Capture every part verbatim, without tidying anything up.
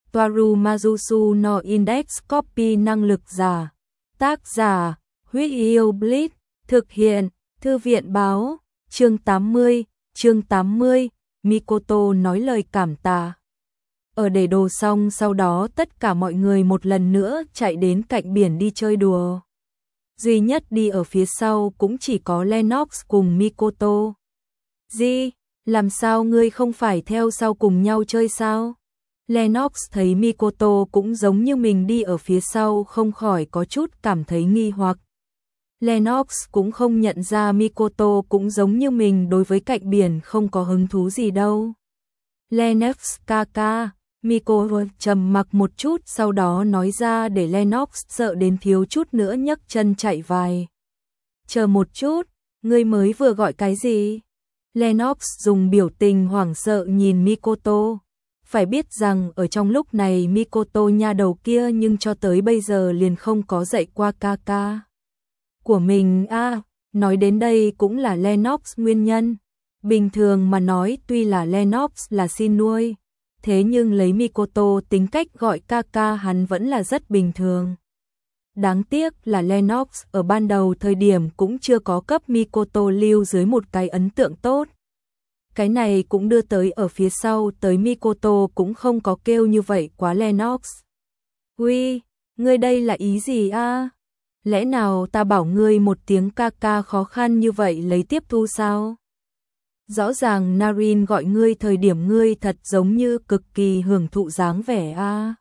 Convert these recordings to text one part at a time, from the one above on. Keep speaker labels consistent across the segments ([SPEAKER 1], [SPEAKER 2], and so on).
[SPEAKER 1] Toaru Mazusu no Index Copy năng lực giả. Tác giả, Huyết Yêu Blitz, thực hiện, Thư viện báo, chương tám mươi, chương tám mươi, Mikoto nói lời cảm tạ. Ở để đồ xong sau đó tất cả mọi người một lần nữa chạy đến cạnh biển đi chơi đùa. Duy nhất đi ở phía sau cũng chỉ có Lennox cùng Mikoto. Gì? Làm sao ngươi không phải theo sau cùng nhau chơi sao? Lennox thấy Mikoto cũng giống như mình đi ở phía sau không khỏi có chút cảm thấy nghi hoặc. Lennox cũng không nhận ra Mikoto cũng giống như mình đối với cạnh biển không có hứng thú gì đâu. Lennox kaka, Mikoto trầm mặc một chút sau đó nói ra để Lennox sợ đến thiếu chút nữa nhấc chân chạy vài. Chờ một chút, ngươi mới vừa gọi cái gì? Lennox dùng biểu tình hoảng sợ nhìn Mikoto. Phải biết rằng ở trong lúc này Mikoto nha đầu kia nhưng cho tới bây giờ liền không có dạy qua kaka của mình a. À, nói đến đây cũng là Lennox nguyên nhân. Bình thường mà nói tuy là Lennox là xin nuôi, thế nhưng lấy Mikoto tính cách gọi kaka hắn vẫn là rất bình thường. Đáng tiếc là Lennox ở ban đầu thời điểm cũng chưa có cấp Mikoto lưu dưới một cái ấn tượng tốt. Cái này cũng đưa tới ở phía sau tới Mikoto cũng không có kêu như vậy quá Lennox. Ui, ngươi đây là ý gì a? À? Lẽ nào ta bảo ngươi một tiếng kaka khó khăn như vậy lấy tiếp thu sao? Rõ ràng Narin gọi ngươi thời điểm ngươi thật giống như cực kỳ hưởng thụ dáng vẻ a. À?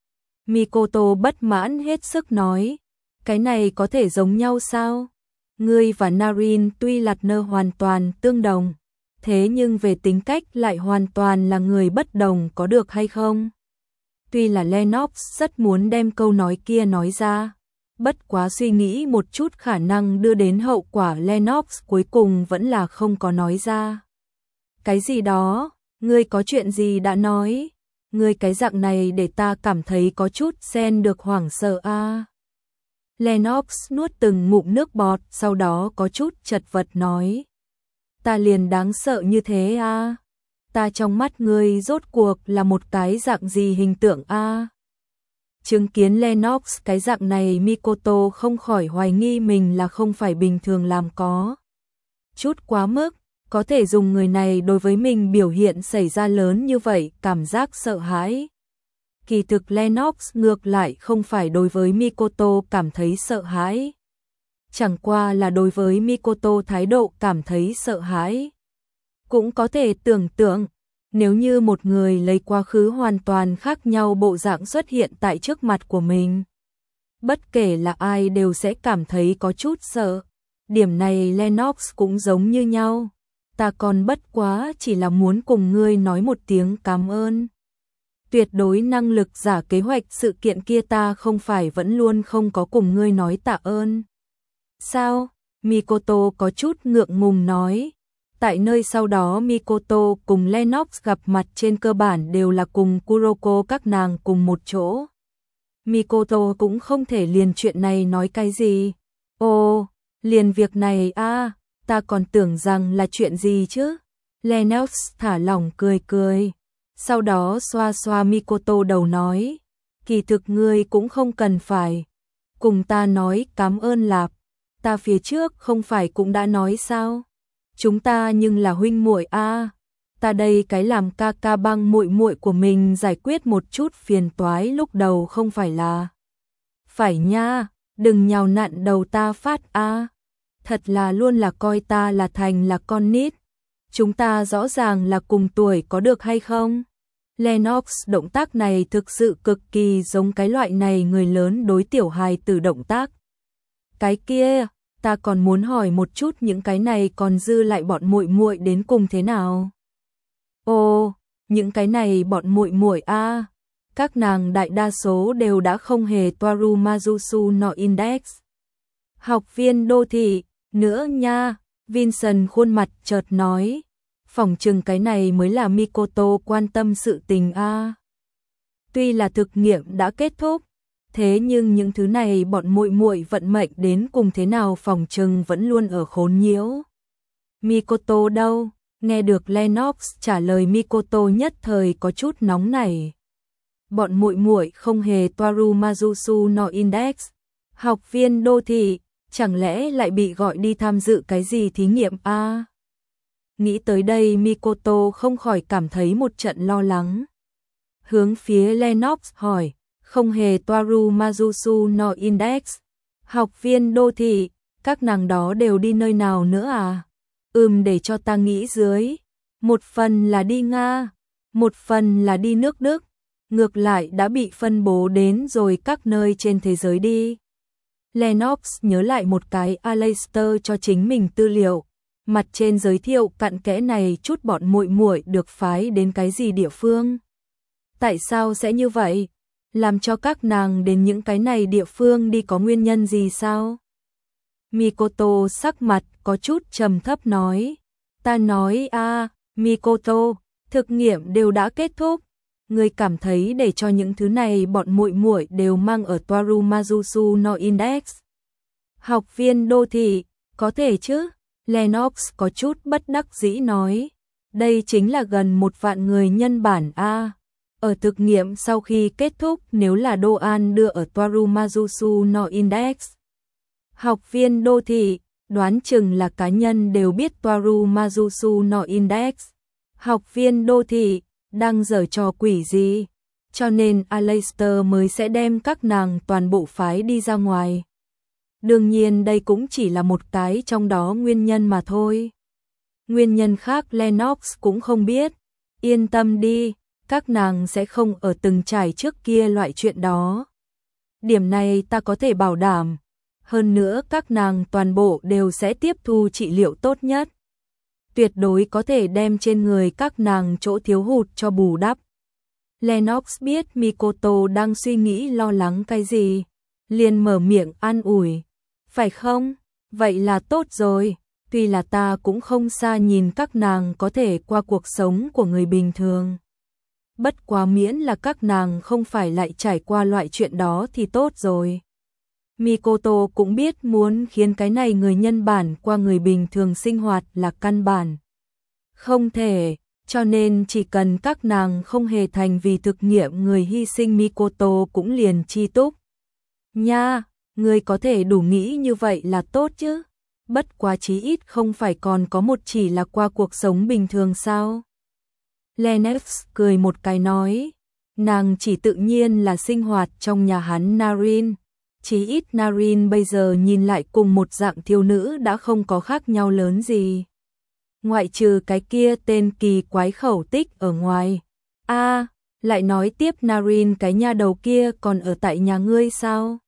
[SPEAKER 1] Mikoto bất mãn hết sức nói, cái này có thể giống nhau sao? Ngươi và Narin tuy lạt nơ hoàn toàn tương đồng, thế nhưng về tính cách lại hoàn toàn là người bất đồng có được hay không? Tuy là Lennox rất muốn đem câu nói kia nói ra, bất quá suy nghĩ một chút khả năng đưa đến hậu quả Lennox cuối cùng vẫn là không có nói ra. Cái gì đó, ngươi có chuyện gì đã nói? Ngươi cái dạng này để ta cảm thấy có chút xen được hoảng sợ a. À. Lennox nuốt từng ngụm nước bọt, sau đó có chút chật vật nói. Ta liền đáng sợ như thế a. À. Ta trong mắt ngươi rốt cuộc là một cái dạng gì hình tượng a. À. Chứng kiến Lennox cái dạng này Mikoto không khỏi hoài nghi mình là không phải bình thường làm có. Chút quá mức, có thể dùng người này đối với mình biểu hiện xảy ra lớn như vậy, cảm giác sợ hãi. Kỳ thực Lennox ngược lại không phải đối với Mikoto cảm thấy sợ hãi. Chẳng qua là đối với Mikoto thái độ cảm thấy sợ hãi. Cũng có thể tưởng tượng, nếu như một người lấy quá khứ hoàn toàn khác nhau bộ dạng xuất hiện tại trước mặt của mình. Bất kể là ai đều sẽ cảm thấy có chút sợ. Điểm này Lennox cũng giống như nhau. Ta còn bất quá chỉ là muốn cùng ngươi nói một tiếng cảm ơn. Tuyệt đối năng lực giả kế hoạch sự kiện kia ta không phải vẫn luôn không có cùng ngươi nói tạ ơn. Sao? Mikoto có chút ngượng ngùng nói. Tại nơi sau đó Mikoto cùng Lennox gặp mặt trên cơ bản đều là cùng Kuroko các nàng cùng một chỗ. Mikoto cũng không thể liền chuyện này nói cái gì. Ồ, liền việc này a, à, ta còn tưởng rằng là chuyện gì chứ. Lennox thả lỏng cười cười. Sau đó xoa xoa Mikoto đầu nói. Kỳ thực ngươi cũng không cần phải cùng ta nói cảm ơn lạp. Ta phía trước không phải cũng đã nói sao? Chúng ta nhưng là huynh muội a. À. Ta đây cái làm ca ca băng muội muội của mình giải quyết một chút phiền toái lúc đầu không phải là. Phải nha, đừng nhào nặn đầu ta phát a. À. Thật là luôn là coi ta là thành là con nít. Chúng ta rõ ràng là cùng tuổi có được hay không? Lennox động tác này thực sự cực kỳ giống cái loại này người lớn đối tiểu hài tử động tác. Cái kia, ta còn muốn hỏi một chút những cái này còn dư lại bọn muội muội đến cùng thế nào? Ồ, những cái này bọn muội muội a, à, các nàng đại đa số đều đã không hề Toaru Mazusu no Index. Học viên đô thị, nữa nha, Vincent khuôn mặt chợt nói, phỏng chừng cái này mới là Mikoto quan tâm sự tình a. À. Tuy là thực nghiệm đã kết thúc, thế nhưng những thứ này bọn muội muội vận mệnh đến cùng thế nào phỏng chừng vẫn luôn ở khốn nhiễu. Mikoto đâu? Nghe được Lennox trả lời Mikoto nhất thời có chút nóng nảy. bọn muội muội không hề Toaru Mazusu no Index. Học viên đô thị, chẳng lẽ lại bị gọi đi tham dự cái gì thí nghiệm a? À? Nghĩ tới đây Mikoto không khỏi cảm thấy một trận lo lắng. Hướng phía Lennox hỏi, không hề Toaru Mazusu no Index. Học viên đô thị, các nàng đó đều đi nơi nào nữa à? Ừm, để cho ta nghĩ dưới. Một phần là đi Nga, một phần là đi nước Đức. Ngược lại đã bị phân bố đến rồi các nơi trên thế giới đi. Lennox nhớ lại một cái Aleister cho chính mình tư liệu. Mặt trên giới thiệu cặn kẽ này chút bọn muội muội được phái đến cái gì địa phương. Tại sao sẽ như vậy? Làm cho các nàng đến những cái này địa phương đi có nguyên nhân gì sao? Mikoto sắc mặt có chút trầm thấp nói. Ta nói a, à, Mikoto, thực nghiệm đều đã kết thúc. Người cảm thấy để cho những thứ này bọn muội muội đều mang ở Toaru Mazusu no Index. Học viên đô thị, có thể chứ? Lennox có chút bất đắc dĩ nói. Đây chính là gần một vạn người nhân bản a. À. Ở thực nghiệm sau khi kết thúc nếu là Đô An đưa ở Toaru Mazusu no Index. Học viên đô thị, đoán chừng là cá nhân đều biết Toaru Mazusu no Index. Học viên đô thị, đang giở trò quỷ gì? Cho nên Aleister mới sẽ đem các nàng toàn bộ phái đi ra ngoài. Đương nhiên đây cũng chỉ là một cái trong đó nguyên nhân mà thôi. Nguyên nhân khác Lennox cũng không biết. Yên tâm đi, các nàng sẽ không ở từng trải trước kia loại chuyện đó. Điểm này ta có thể bảo đảm. Hơn nữa các nàng toàn bộ đều sẽ tiếp thu trị liệu tốt nhất. Tuyệt đối có thể đem trên người các nàng chỗ thiếu hụt cho bù đắp. Lennox biết Mikoto đang suy nghĩ lo lắng cái gì. Liền mở miệng an ủi. Phải không? Vậy là tốt rồi. Tuy là ta cũng không xa nhìn các nàng có thể qua cuộc sống của người bình thường. Bất quá miễn là các nàng không phải lại trải qua loại chuyện đó thì tốt rồi. Mikoto cũng biết muốn khiến cái này người nhân bản qua người bình thường sinh hoạt là căn bản. Không thể, cho nên chỉ cần các nàng không hề thành vì thực nghiệm người hy sinh Mikoto cũng liền chi túc. Nha, người có thể đủ nghĩ như vậy là tốt chứ. Bất quá chí ít không phải còn có một chỉ là qua cuộc sống bình thường sao. Lennox cười một cái nói, nàng chỉ tự nhiên là sinh hoạt trong nhà hắn Narin. Chí ít Narin bây giờ nhìn lại cùng một dạng thiếu nữ đã không có khác nhau lớn gì. Ngoại trừ cái kia tên kỳ quái khẩu tích ở ngoài. A, à, lại nói tiếp Narin cái nha đầu kia còn ở tại nhà ngươi sao?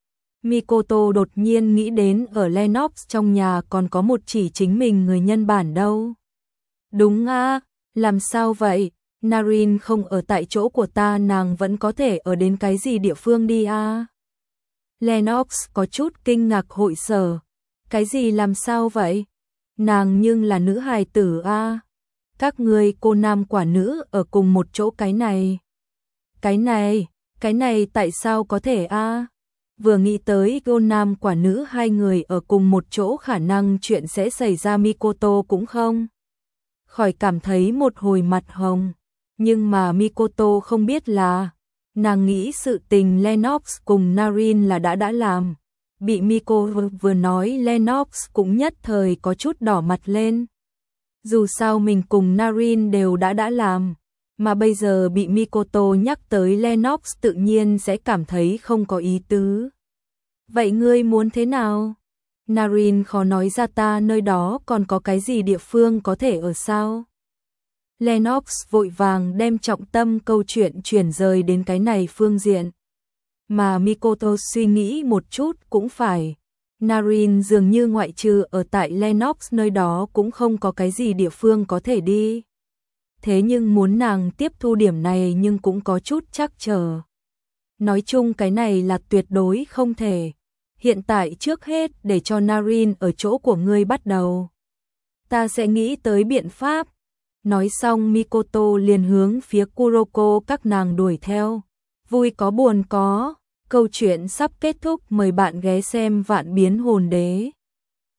[SPEAKER 1] Mikoto đột nhiên nghĩ đến ở Lennox trong nhà còn có một chỉ chính mình người nhân bản đâu. Đúng a, à, làm sao vậy? Narin không ở tại chỗ của ta nàng vẫn có thể ở đến cái gì địa phương đi a? À? Lennox có chút kinh ngạc hội sở. Cái gì làm sao vậy? Nàng nhưng là nữ hài tử a. À? Các người cô nam quả nữ ở cùng một chỗ cái này. Cái này, cái này tại sao có thể a? À? Vừa nghĩ tới cô nam quả nữ hai người ở cùng một chỗ khả năng chuyện sẽ xảy ra Mikoto cũng không. Khỏi cảm thấy một hồi mặt hồng. Nhưng mà Mikoto không biết là nàng nghĩ sự tình Lennox cùng Narin là đã đã làm. Bị Miko vừa nói Lennox cũng nhất thời có chút đỏ mặt lên. Dù sao mình cùng Narin đều đã đã làm. Mà bây giờ bị Mikoto nhắc tới Lennox tự nhiên sẽ cảm thấy không có ý tứ. Vậy ngươi muốn thế nào? Narin khó nói ra ta nơi đó còn có cái gì địa phương có thể ở sao? Lennox vội vàng đem trọng tâm câu chuyện chuyển rời đến cái này phương diện. Mà Mikoto suy nghĩ một chút cũng phải. Narin dường như ngoại trừ ở tại Lennox nơi đó cũng không có cái gì địa phương có thể đi. Thế nhưng muốn nàng tiếp thu điểm này nhưng cũng có chút trắc trở. Nói chung cái này là tuyệt đối không thể. Hiện tại trước hết để cho Narin ở chỗ của ngươi bắt đầu. Ta sẽ nghĩ tới biện pháp. Nói xong Mikoto liền hướng phía Kuroko các nàng đuổi theo. Vui có buồn có. Câu chuyện sắp kết thúc, mời bạn ghé xem Vạn Biến Hồn Đế.